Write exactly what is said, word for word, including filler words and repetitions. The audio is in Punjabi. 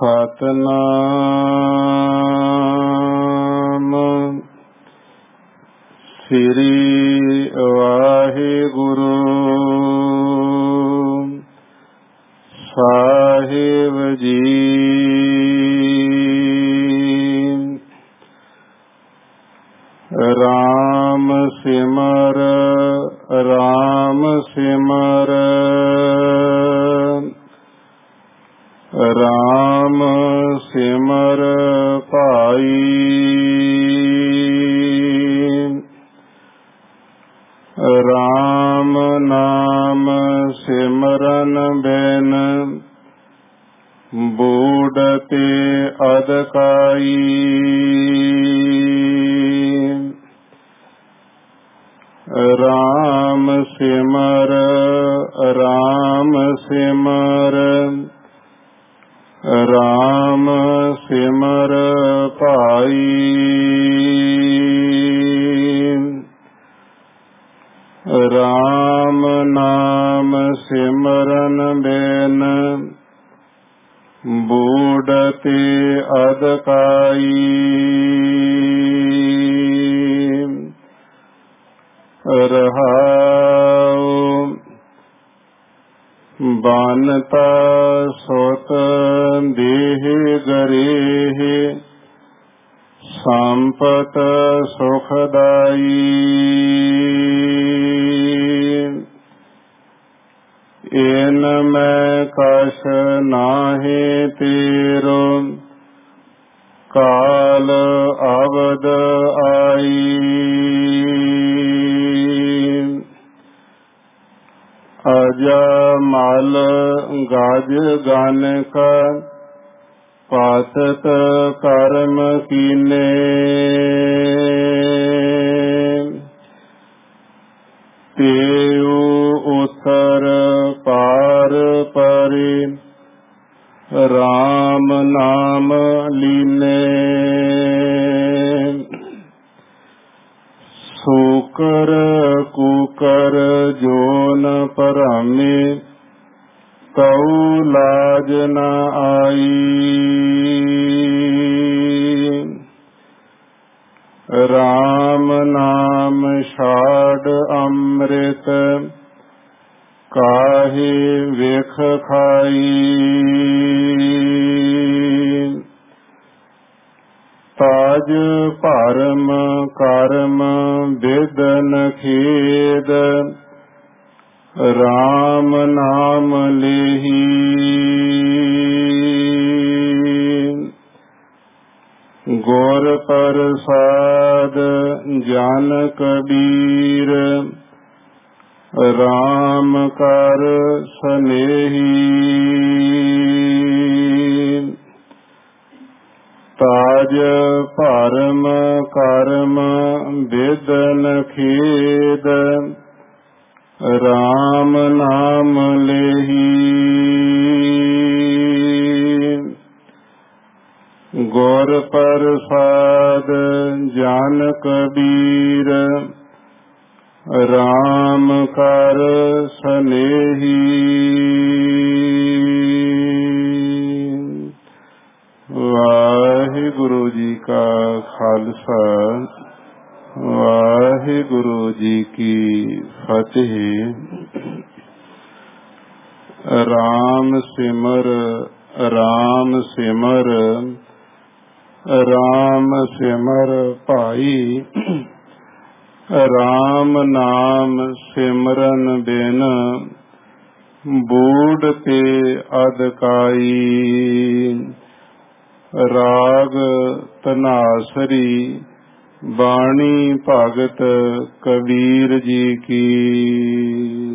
ਸਤਿਨਾਮ ਸ੍ਰੀ ਵਾਹਿਗੁਰੂ ਸਾਹਿਬ ਜੀ। ਰਾਮ ਸਿਮਰ ਰਾਮ ਸਿਮਰ ਰਾਮ ਸਿਮਰ ਭਾਈ। ਰਾਮ ਨਾਮ ਸਿਮਰਨ ਬਿਨ ਬੂੜਤੇ ਅਦਕਾਈ। ਰਾਮ ਸਿਮਰ ਰਾਮ ਸਿਮਰ ਰਾਮ ਸਿਮਰ ਭਾਈ। ਰਾਮ ਨਾਮ ਸਿਮਰਨ ਬਿਨ ਬੂੜਤੇ ਅਦਕਾਈ। ਰਹਾਉ ਬਾਨਤਾ ਸੁਤ ਦੇਹ ਗਰੇਹ ਸੰਪਤ ਸੁਖਦਾਈ। ਏਨ ਮੈਂ ਕਛ ਨਾਹਿ ਤੇਰੋ ਕਾਲ ਅਵਦ ਆਈ। ਅਜਮਲ ਗਜ ਗਨਕ ਪਾਸਤ ਕਰਮ ਕੀਨੇ। ਤੇਉ ਉਤਰ ਪਾਰ ਪਰੇ ਰਾਮ ਨਾਮ ਲੀਨੇ। ਸੂਕਰ ਕੂਕਰ ਜੋਨ ਭਰਾਮੇ ਕਉ ਲਾਜ ਨ ਆਈ। ਰਾਮ ਨਾਮ ਛਾੜ ਅੰਮ੍ਰਿਤ ਕਾਹੇ ਵੇਖ ਖਾਈ। ਤਾਜ ਭਰਮ ਕਰਮ ਬਿਦਨ ਖੇਦ ਰਾਮ ਨਾਮ ਲੇਹੀ। ਗੁਰ ਪ੍ਰਸਾਦ ਜਨ ਕਬੀਰ ਰਾਮ ਕਰ ਸਨੇਹੀ। ਤਾਜ ਭਰਮ ਕਰਮ ਬਿਦਨ ਖੇਦ ਰਾਮ ਨਾਮ ਲੇਹੀ। ਗੁਰ ਪ੍ਰਸਾਦ ਜਨ ਕਬੀਰ ਰਾਮ ਕਰ ਸਨੇਹੀ। ਵਾਹਿਗੁਰੂ ਜੀ ਕਾ ਖਾਲਸਾ ਵਾਹਿਗੁਰੂ ਜੀ ਕੀ ਫਤਿਹ। ਰਾਮ ਸਿਮਰ ਰਾਮ ਸਿਮਰ ਰਾਮ ਸਿਮਰ ਭਾਈ। ਰਾਮ ਨਾਮ ਸਿਮਰਨ ਬਿਨ ਬੂੜ ਤੇ ਅਦਕਾਈ। ਰਾਗ ਧਨਾਸਰੀ ਬਾਣੀ ਭਗਤ ਕਬੀਰ ਜੀ ਕੀ।